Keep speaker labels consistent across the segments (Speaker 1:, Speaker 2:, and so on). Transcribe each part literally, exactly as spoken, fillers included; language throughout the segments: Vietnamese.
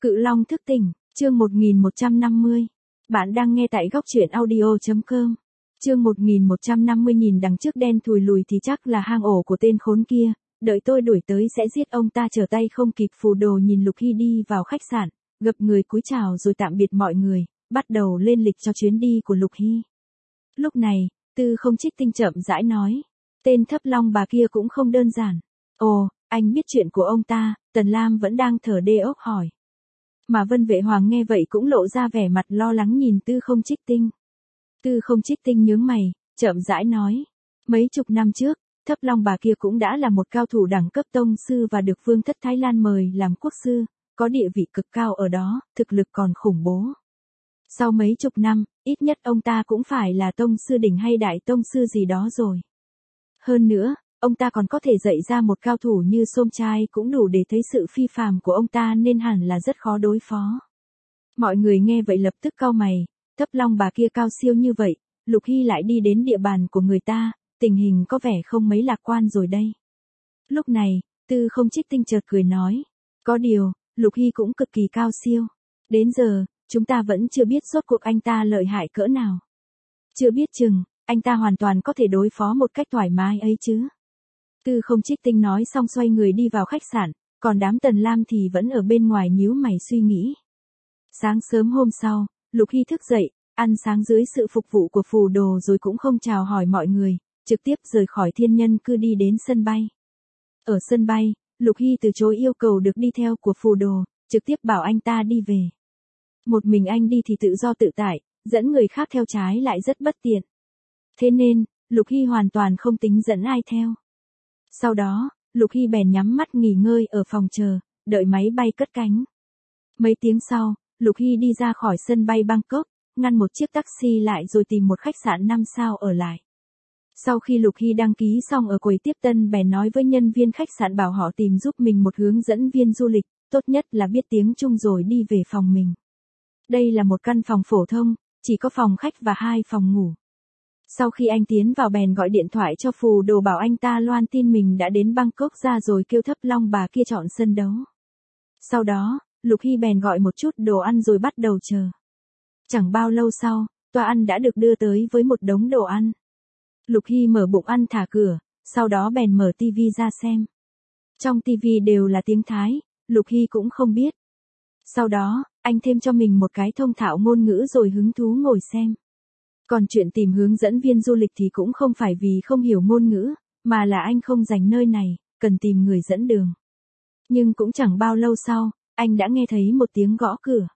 Speaker 1: Cự Long thức tỉnh, chương một nghìn một trăm năm mươi. Bạn đang nghe tại góc truyện audio chấm com. Chương một nghìn một trăm năm mươi nhìn đằng trước đen thùi lùi thì chắc là hang ổ của tên khốn kia, đợi tôi đuổi tới sẽ giết ông ta trở tay không kịp. Phù Đồ nhìn Lục Hy đi vào khách sạn, gập người cúi chào rồi tạm biệt mọi người, bắt đầu lên lịch cho chuyến đi của Lục Hy. Lúc này, Tư Không Trích Tinh chậm rãi nói, tên Thấp Long bà kia cũng không đơn giản. Ồ, anh biết chuyện của ông ta? Tần Lam vẫn đang thở đê ốc hỏi. Mà Vân Vệ Hoàng nghe vậy cũng lộ ra vẻ mặt lo lắng nhìn Tư Không Trích Tinh. Tư Không Trích Tinh nhướng mày, chậm rãi nói, mấy chục năm trước, Thấp Long bà kia cũng đã là một cao thủ đẳng cấp tông sư và được Vương thất Thái Lan mời làm quốc sư, có địa vị cực cao ở đó, thực lực còn khủng bố. Sau mấy chục năm, ít nhất ông ta cũng phải là tông sư đỉnh hay đại tông sư gì đó rồi. Hơn nữa, ông ta còn có thể dạy ra một cao thủ như Sôm Trai cũng đủ để thấy sự phi phàm của ông ta nên hẳn là rất khó đối phó. Mọi người nghe vậy lập tức cau mày, Thấp Long bà kia cao siêu như vậy, Lục Hy lại đi đến địa bàn của người ta, tình hình có vẻ không mấy lạc quan rồi đây. Lúc này, Tư Không Trích Tinh chợt cười nói, có điều, Lục Hy cũng cực kỳ cao siêu. Đến giờ, chúng ta vẫn chưa biết rốt cuộc anh ta lợi hại cỡ nào. Chưa biết chừng, anh ta hoàn toàn có thể đối phó một cách thoải mái ấy chứ. Tư Không Trích Tinh nói xong xoay người đi vào khách sạn, còn đám Tần Lam thì vẫn ở bên ngoài nhíu mày suy nghĩ. Sáng sớm hôm sau, Lục Hy thức dậy, ăn sáng dưới sự phục vụ của Phù Đồ rồi cũng không chào hỏi mọi người, trực tiếp rời khỏi Thiên Nhân Cư đi đến sân bay. Ở sân bay, Lục Hy từ chối yêu cầu được đi theo của Phù Đồ, trực tiếp bảo anh ta đi về. Một mình anh đi thì tự do tự tại, dẫn người khác theo trái lại rất bất tiện. Thế nên, Lục Hy hoàn toàn không tính dẫn ai theo. Sau đó, Lục Hy bèn nhắm mắt nghỉ ngơi ở phòng chờ, đợi máy bay cất cánh. Mấy tiếng sau, Lục Hy đi ra khỏi sân bay Bangkok, ngăn một chiếc taxi lại rồi tìm một khách sạn năm sao ở lại. Sau khi Lục Hy đăng ký xong ở quầy tiếp tân bèn nói với nhân viên khách sạn bảo họ tìm giúp mình một hướng dẫn viên du lịch, tốt nhất là biết tiếng Trung rồi đi về phòng mình. Đây là một căn phòng phổ thông, chỉ có phòng khách và hai phòng ngủ. Sau khi anh tiến vào bèn gọi điện thoại cho Phù Đồ bảo anh ta loan tin mình đã đến Bangkok ra rồi kêu Thấp Long bà kia chọn sân đấu. Sau đó, Lục Hy bèn gọi một chút đồ ăn rồi bắt đầu chờ. Chẳng bao lâu sau, toa ăn đã được đưa tới với một đống đồ ăn. Lục Hy mở bụng ăn thả cửa, sau đó bèn mở tivi ra xem. Trong tivi đều là tiếng Thái, Lục Hy cũng không biết. Sau đó, anh thêm cho mình một cái thông thạo ngôn ngữ rồi hứng thú ngồi xem. Còn chuyện tìm hướng dẫn viên du lịch thì cũng không phải vì không hiểu ngôn ngữ, mà là anh không dành nơi này, cần tìm người dẫn đường. Nhưng cũng chẳng bao lâu sau, anh đã nghe thấy một tiếng gõ cửa.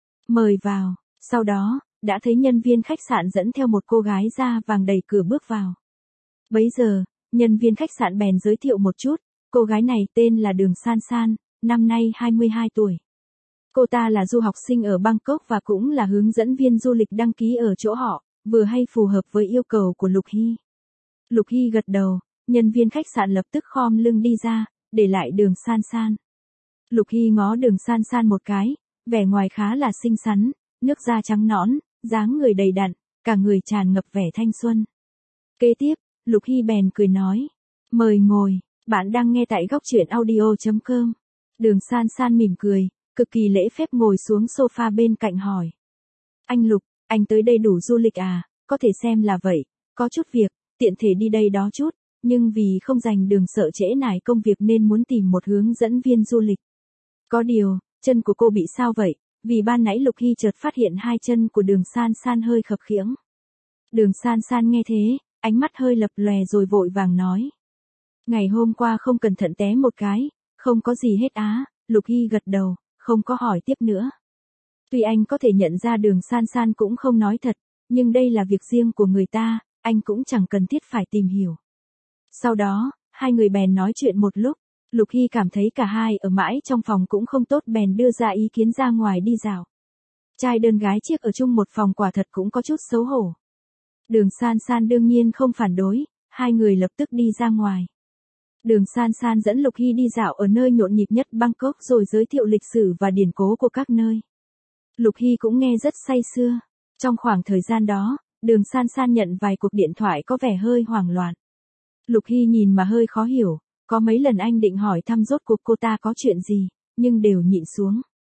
Speaker 1: Mời vào, sau đó, đã thấy nhân viên khách sạn dẫn theo một cô gái da vàng đẩy cửa bước vào. Bấy giờ, nhân viên khách sạn bèn giới thiệu một chút, cô gái này tên là Đường San San, năm nay hai mươi hai tuổi. Cô ta là du học sinh ở Bangkok và cũng là hướng dẫn viên du lịch đăng ký ở chỗ họ, vừa hay phù hợp với yêu cầu của Lục Hy. Lục Hy gật đầu, nhân viên khách sạn lập tức khom lưng đi ra, để lại Đường San San. Lục Hy ngó Đường San San một cái, vẻ ngoài khá là xinh xắn, nước da trắng nõn, dáng người đầy đặn, cả người tràn ngập vẻ thanh xuân. Kế tiếp, Lục Hy bèn cười nói, mời ngồi, bạn đang nghe tại góc truyện audio chấm com. Đường San San mỉm cười, cực kỳ lễ phép ngồi xuống sofa bên cạnh hỏi. Anh Lục, anh tới đây đủ du lịch à, có thể xem là vậy, có chút việc, tiện thể đi đây đó chút, nhưng vì không dành đường sợ trễ nải công việc nên muốn tìm một hướng dẫn viên du lịch. Có điều, chân của cô bị sao vậy? Vì ban nãy Lục Hy chợt phát hiện hai chân của Đường San San hơi khập khiễng. Đường San San nghe thế, ánh mắt hơi lập lòe rồi vội vàng nói. Ngày hôm qua không cẩn thận té một cái, không có gì hết á. Lục Hy gật đầu, không có hỏi tiếp nữa. Tuy anh có thể nhận ra Đường San San cũng không nói thật, nhưng đây là việc riêng của người ta, anh cũng chẳng cần thiết phải tìm hiểu. Sau đó, hai người bèn nói chuyện một lúc, Lục Hy cảm thấy cả hai ở mãi trong phòng cũng không tốt bèn đưa ra ý kiến ra ngoài đi dạo. Trai đơn gái chiếc ở chung một phòng quả thật cũng có chút xấu hổ. Đường San San đương nhiên không phản đối, hai người lập tức đi ra ngoài. Đường San San dẫn Lục Hy đi dạo ở nơi nhộn nhịp nhất Bangkok rồi giới thiệu lịch sử và điển cố của các nơi. Lục Hy cũng nghe rất say sưa. Trong khoảng thời gian đó, Đường San San nhận vài cuộc điện thoại có vẻ hơi hoảng loạn. Lục Hy nhìn mà hơi khó hiểu, có mấy lần anh định hỏi thăm rốt cuộc cô ta có chuyện gì, nhưng đều nhịn xuống.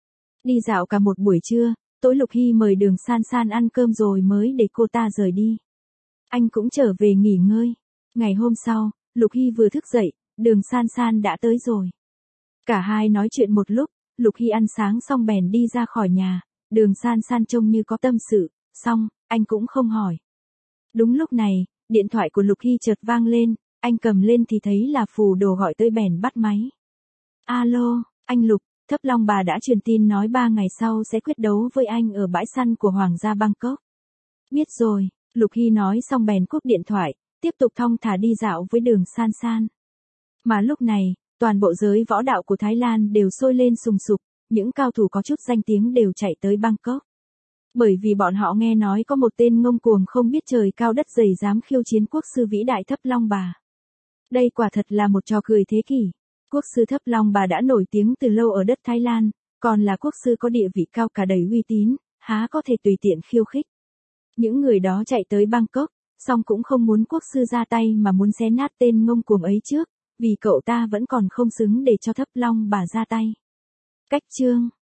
Speaker 1: Đi dạo cả một buổi trưa, tối Lục Hy mời Đường San San ăn cơm rồi mới để cô ta rời đi. Anh cũng trở về nghỉ ngơi. Ngày hôm sau, Lục Hy vừa thức dậy, Đường San San đã tới rồi. Cả hai nói chuyện một lúc, Lục Hy ăn sáng xong bèn đi ra khỏi nhà, Đường San San trông như có tâm sự, xong, anh cũng không hỏi. Đúng lúc này, điện thoại của Lục Hy chợt vang lên, anh cầm lên thì thấy là Phù Đồ gọi tới bèn bắt máy. Alo, anh Lục, Thấp Long Bà đã truyền tin nói ba ngày sau sẽ quyết đấu với anh ở bãi săn của Hoàng gia Bangkok. Biết rồi, Lục Hy nói xong bèn cúp điện thoại, tiếp tục thong thả đi dạo với Đường San San. Mà lúc này, toàn bộ giới võ đạo của Thái Lan đều sôi lên sùng sục, những cao thủ có chút danh tiếng đều chạy tới Bangkok. Bởi vì bọn họ nghe nói có một tên ngông cuồng không biết trời cao đất dày dám khiêu chiến quốc sư vĩ đại Thấp Long Bà. Đây quả thật là một trò cười thế kỷ. Quốc sư Thấp Long Bà đã nổi tiếng từ lâu ở đất Thái Lan, còn là quốc sư có địa vị cao cả đầy uy tín, há có thể tùy tiện khiêu khích. Những người đó chạy tới Bangkok, song cũng không muốn quốc sư ra tay mà muốn xé nát tên ngông cuồng ấy trước, vì cậu ta vẫn còn không xứng để cho Thấp Long Bà ra tay. Cách chương